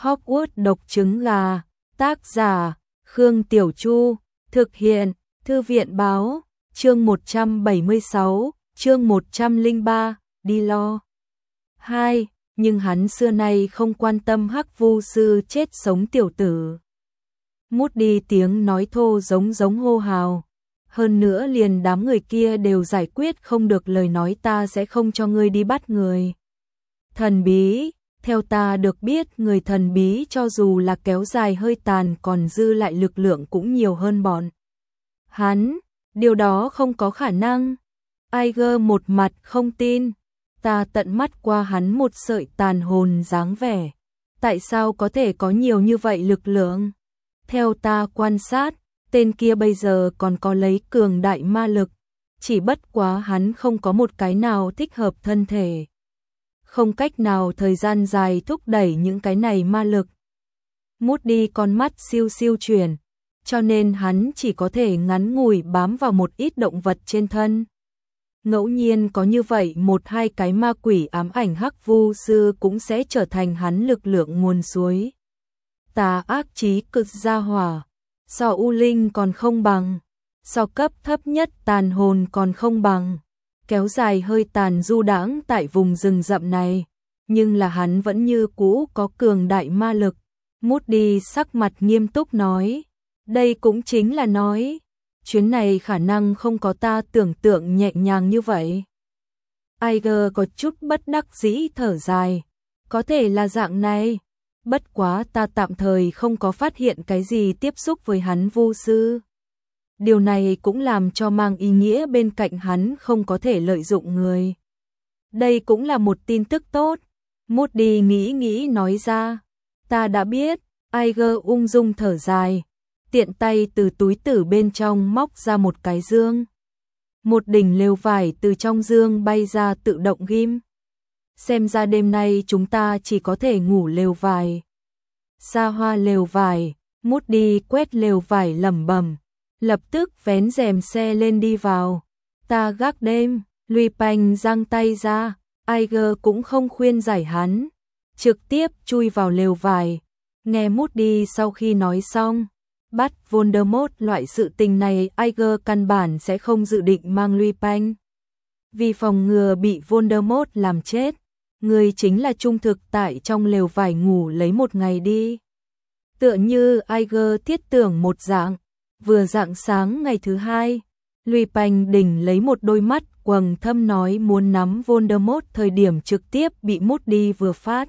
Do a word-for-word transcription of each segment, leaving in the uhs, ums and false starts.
Hogwarts độc trứng gà, tác giả, Khương Tiểu Chu, thực hiện, Thư viện báo, chương một trăm bảy mươi sáu, chương một trăm lẻ ba, đi lo. hai. Nhưng hắn xưa nay không quan tâm Hắc Vu sư chết sống tiểu tử. Moody tiếng nói thô giống giống hô hào. Hơn nữa liền đám người kia đều giải quyết không được lời nói ta sẽ không cho ngươi đi bắt người. Thần bí, theo ta được biết người thần bí cho dù là kéo dài hơi tàn còn dư lại lực lượng cũng nhiều hơn bọn hắn, điều đó không có khả năng. Iger một mặt không tin, ta tận mắt qua hắn một sợi tàn hồn dáng vẻ. Tại sao có thể có nhiều như vậy lực lượng? Theo ta quan sát, tên kia bây giờ còn có lấy cường đại ma lực, chỉ bất quá hắn không có một cái nào thích hợp thân thể. Không cách nào thời gian dài thúc đẩy những cái này ma lực. Moody con mắt siêu siêu chuyển, cho nên hắn chỉ có thể ngắn ngủi bám vào một ít động vật trên thân. Ngẫu nhiên có như vậy một hai cái ma quỷ ám ảnh Hắc Vu sư cũng sẽ trở thành hắn lực lượng nguồn suối. Tà ác chí cực gia hỏa, so U Linh còn không bằng, so cấp thấp nhất tàn hồn còn không bằng, kéo dài hơi tàn du đãng tại vùng rừng rậm này, nhưng là hắn vẫn như cũ có cường đại ma lực. Moody sắc mặt nghiêm túc nói, đây cũng chính là nói, chuyến này khả năng không có ta tưởng tượng nhẹ nhàng như vậy. Iger có chút bất đắc dĩ thở dài, có thể là dạng này, bất quá ta tạm thời không có phát hiện cái gì tiếp xúc với hắn vu sư. Điều này cũng làm cho mang ý nghĩa bên cạnh hắn không có thể lợi dụng người. Đây cũng là một tin tức tốt. Moody nghĩ nghĩ nói ra, ta đã biết. Iger ung dung thở dài, tiện tay từ túi tử bên trong móc ra một cái dương. Một đỉnh lều vải từ trong dương bay ra tự động ghim. Xem ra đêm nay chúng ta chỉ có thể ngủ lều vải. Xa hoa lều vải, Moody quét lều vải lẩm bẩm, lập tức vén rèm xe lên đi vào. Ta gác đêm, Lupin giang tay ra, Iger cũng không khuyên giải hắn, trực tiếp chui vào lều vải. Nghe Moody sau khi nói xong, bắt Voldemort loại sự tình này Iger căn bản sẽ không dự định mang Lupin. Vì phòng ngừa bị Voldemort làm chết, người chính là trung thực tại trong lều vải ngủ lấy một ngày đi. Tựa như Iger thiết tưởng một dạng, vừa rạng sáng ngày thứ hai, Lupin đỉnh lấy một đôi mắt quầng thâm nói muốn nắm Voldemort thời điểm trực tiếp bị Moody vừa phát.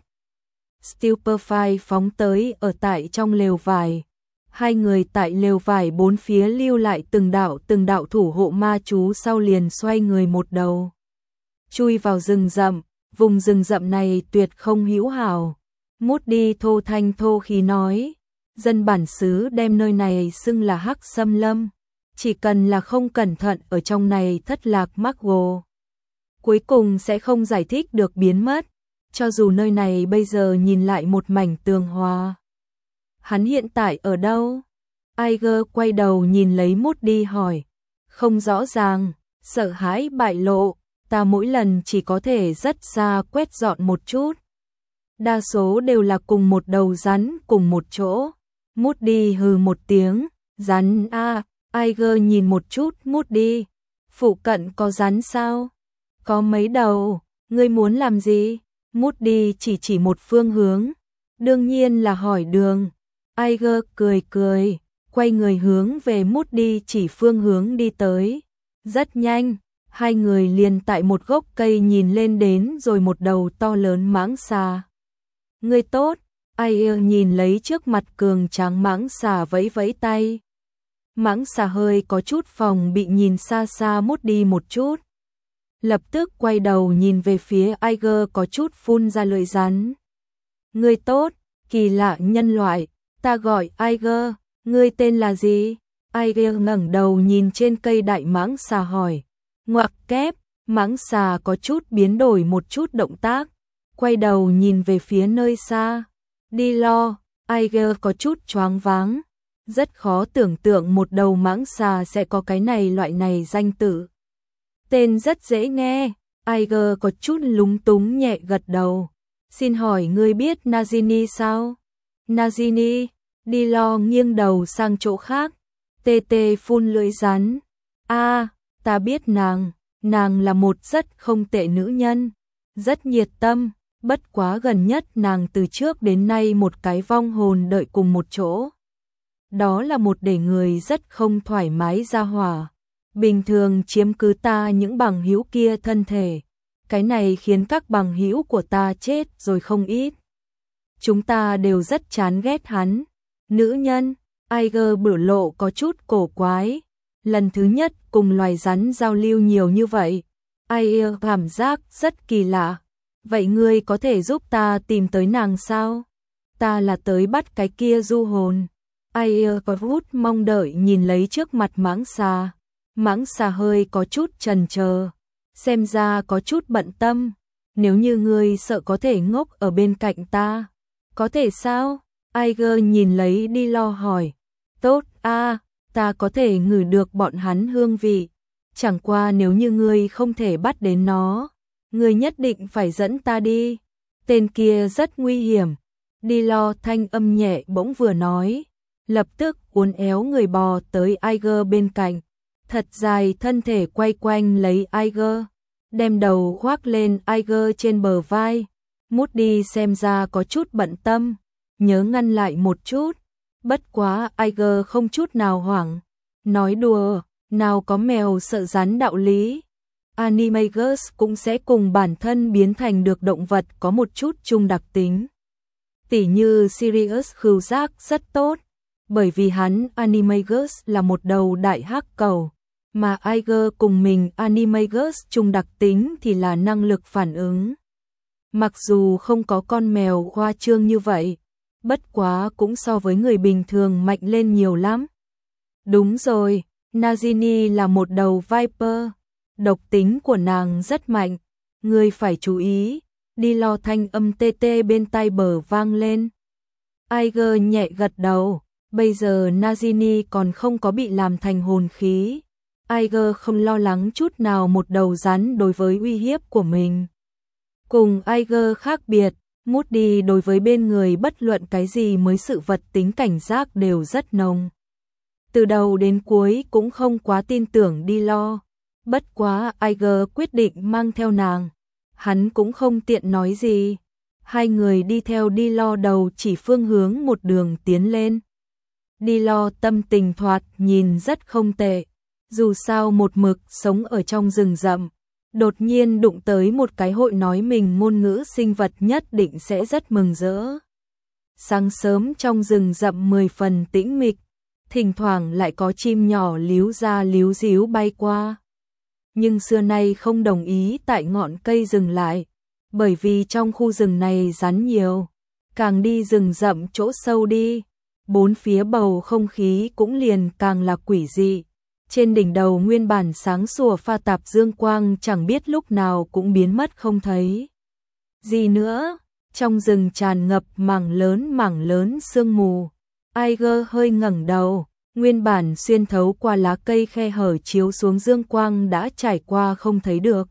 Stupefy phóng tới ở tại trong lều vải. Hai người tại lều vải bốn phía lưu lại từng đạo từng đạo thủ hộ ma chú sau liền xoay người một đầu. Chui vào rừng rậm, vùng rừng rậm này tuyệt không hữu hảo. Moody thô thanh thô khí nói, dân bản xứ đem nơi này xưng là Hắc Xâm Lâm. Chỉ cần là không cẩn thận ở trong này thất lạc Muggle, cuối cùng sẽ không giải thích được biến mất. Cho dù nơi này bây giờ nhìn lại một mảnh tường hòa. Hắn hiện tại ở đâu? Iger quay đầu nhìn lấy Moody hỏi. Không rõ ràng, sợ hãi bại lộ, ta mỗi lần chỉ có thể rất xa quét dọn một chút. Đa số đều là cùng một đầu rắn cùng một chỗ. Moody hừ một tiếng, rắn a. Iger nhìn một chút Moody. Phụ cận có rắn sao? Có mấy đầu, ngươi muốn làm gì? Moody chỉ chỉ một phương hướng, đương nhiên là hỏi đường. Iger cười cười, quay người hướng về Moody chỉ phương hướng đi tới. Rất nhanh, hai người liền tại một gốc cây nhìn lên đến rồi một đầu to lớn mãng xà. Ngươi tốt, Iger nhìn lấy trước mặt cường tráng mãng xà vẫy vẫy tay. Mãng xà hơi có chút phòng bị nhìn xa xa Moody một chút. Lập tức quay đầu nhìn về phía Iger có chút phun ra lưỡi rắn. Ngươi tốt, kỳ lạ nhân loại, ta gọi Iger, ngươi tên là gì? Iger ngẩng đầu nhìn trên cây đại mãng xà hỏi. Ngoặc kép, mãng xà có chút biến đổi một chút động tác, quay đầu nhìn về phía nơi xa. Đi lo, Iger có chút choáng váng, rất khó tưởng tượng một đầu mãng xà sẽ có cái này loại này danh tự. Tên rất dễ nghe, Iger có chút lúng túng nhẹ gật đầu. Xin hỏi ngươi biết Nagini sao? Nagini, đi lo nghiêng đầu sang chỗ khác, tê tê phun lưỡi rắn. A, ta biết nàng, nàng là một rất không tệ nữ nhân, rất nhiệt tâm, bất quá gần nhất nàng từ trước đến nay một cái vong hồn đợi cùng một chỗ. Đó là một để người rất không thoải mái ra hỏa. Bình thường chiếm cứ ta những bằng hữu kia thân thể. Cái này khiến các bằng hữu của ta chết rồi không ít. Chúng ta đều rất chán ghét hắn. Nữ nhân, Aiger biểu lộ có chút cổ quái. Lần thứ nhất cùng loài rắn giao lưu nhiều như vậy. Aiger cảm giác rất kỳ lạ. Vậy ngươi có thể giúp ta tìm tới nàng sao? Ta là tới bắt cái kia du hồn. Aiger có hút mong đợi nhìn lấy trước mặt mãng xà. Mãng xà hơi có chút chần chờ, xem ra có chút bận tâm. Nếu như ngươi sợ có thể ngốc ở bên cạnh ta, có thể sao? Aiger nhìn lấy đi lo hỏi. Tốt a, ta có thể ngửi được bọn hắn hương vị. Chẳng qua nếu như ngươi không thể bắt đến nó, ngươi nhất định phải dẫn ta đi. Tên kia rất nguy hiểm. Đi lo thanh âm nhẹ bỗng vừa nói, lập tức uốn éo người bò tới Aiger bên cạnh. Thật dài thân thể quay quanh lấy Aiger, đem đầu khoác lên Aiger trên bờ vai. Moody xem ra có chút bận tâm, nhớ ngăn lại một chút. Bất quá Aiger không chút nào hoảng, nói đùa, nào có mèo sợ rắn đạo lý. Animagus cũng sẽ cùng bản thân biến thành được động vật có một chút chung đặc tính. Tỉ như Sirius khứu giác rất tốt, bởi vì hắn Animagus là một đầu đại hắc cầu, mà Aiger cùng mình Animagus chung đặc tính thì là năng lực phản ứng. Mặc dù không có con mèo khoa trương như vậy, bất quá cũng so với người bình thường mạnh lên nhiều lắm. Đúng rồi, Nagini là một đầu Viper, độc tính của nàng rất mạnh, ngươi phải chú ý. Đi lo thanh âm tê tê bên tai bờ vang lên. Aiger nhẹ gật đầu, bây giờ Nagini còn không có bị làm thành hồn khí. Aiger không lo lắng chút nào một đầu rắn đối với uy hiếp của mình. Cùng Aiger khác biệt, Moody đối với bên người bất luận cái gì mới sự vật tính cảnh giác đều rất nồng. Từ đầu đến cuối cũng không quá tin tưởng đi lo. Bất quá Aiger quyết định mang theo nàng. Hắn cũng không tiện nói gì. Hai người đi theo đi lo đầu chỉ phương hướng một đường tiến lên. Đi lo tâm tình thoạt nhìn rất không tệ. Dù sao một mực sống ở trong rừng rậm, đột nhiên đụng tới một cái hội nói mình ngôn ngữ sinh vật nhất định sẽ rất mừng rỡ. Sáng sớm trong rừng rậm mười phần tĩnh mịch, thỉnh thoảng lại có chim nhỏ líu ra líu díu bay qua. Nhưng xưa nay không đồng ý tại ngọn cây dừng lại, bởi vì trong khu rừng này rắn nhiều. Càng đi rừng rậm chỗ sâu đi, bốn phía bầu không khí cũng liền càng là quỷ dị. Trên đỉnh đầu nguyên bản sáng sủa pha tạp dương quang chẳng biết lúc nào cũng biến mất không thấy gì nữa. Trong rừng tràn ngập mảng lớn mảng lớn sương mù. Aiger hơi ngẩng đầu, nguyên bản xuyên thấu qua lá cây khe hở chiếu xuống dương quang đã trải qua không thấy được.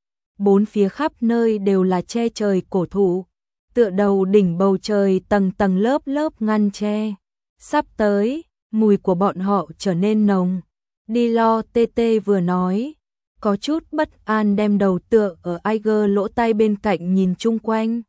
Bốn phía khắp nơi đều là che trời cổ thụ, tựa đầu đỉnh bầu trời tầng tầng lớp lớp ngăn che. Sắp tới, mùi của bọn họ trở nên nồng. Đi lo tê tê vừa nói, có chút bất an đem đầu tựa ở Aiger lỗ tai bên cạnh nhìn chung quanh.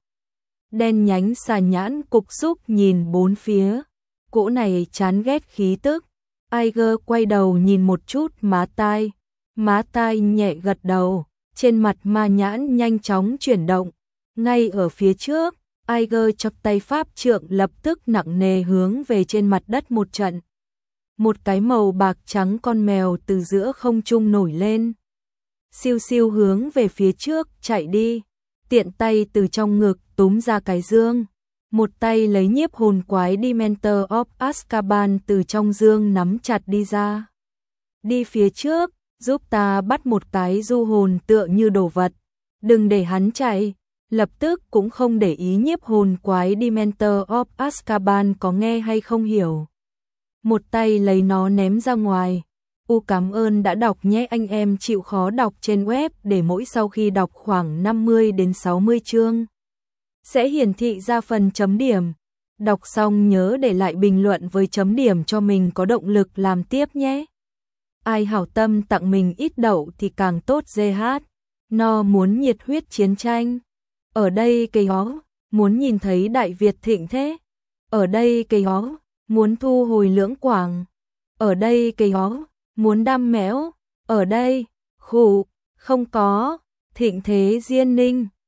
Đen nhánh xà nhãn cục xúc nhìn bốn phía, cỗ này chán ghét khí tức. Aiger quay đầu nhìn một chút má tai, má tai nhẹ gật đầu, trên mặt ma nhãn nhanh chóng chuyển động. Ngay ở phía trước, Aiger chập tay pháp trượng lập tức nặng nề hướng về trên mặt đất một trận. Một cái màu bạc trắng con mèo từ giữa không trung nổi lên. Siêu siêu hướng về phía trước chạy đi, tiện tay từ trong ngực túm ra cái dương. Một tay lấy nhiếp hồn quái Dementor of Azkaban từ trong dương nắm chặt đi ra. Đi phía trước, giúp ta bắt một cái du hồn tựa như đồ vật. Đừng để hắn chạy. Lập tức cũng không để ý nhiếp hồn quái Dementor of Azkaban có nghe hay không hiểu. Một tay lấy nó ném ra ngoài. U cảm ơn đã đọc nhé anh em chịu khó đọc trên web để mỗi sau khi đọc khoảng năm mươi đến sáu mươi chương sẽ hiển thị ra phần chấm điểm. Đọc xong nhớ để lại bình luận với chấm điểm cho mình có động lực làm tiếp nhé. Ai hảo tâm tặng mình ít đậu thì càng tốt. giê hát No muốn nhiệt huyết chiến tranh. Ở đây cây ó, muốn nhìn thấy Đại Việt thịnh thế. Ở đây cây ó, muốn thu hồi Lưỡng Quảng. Ở đây cây ó, muốn đam mẽo. Ở đây, khụ, không có, thịnh thế Diên Ninh.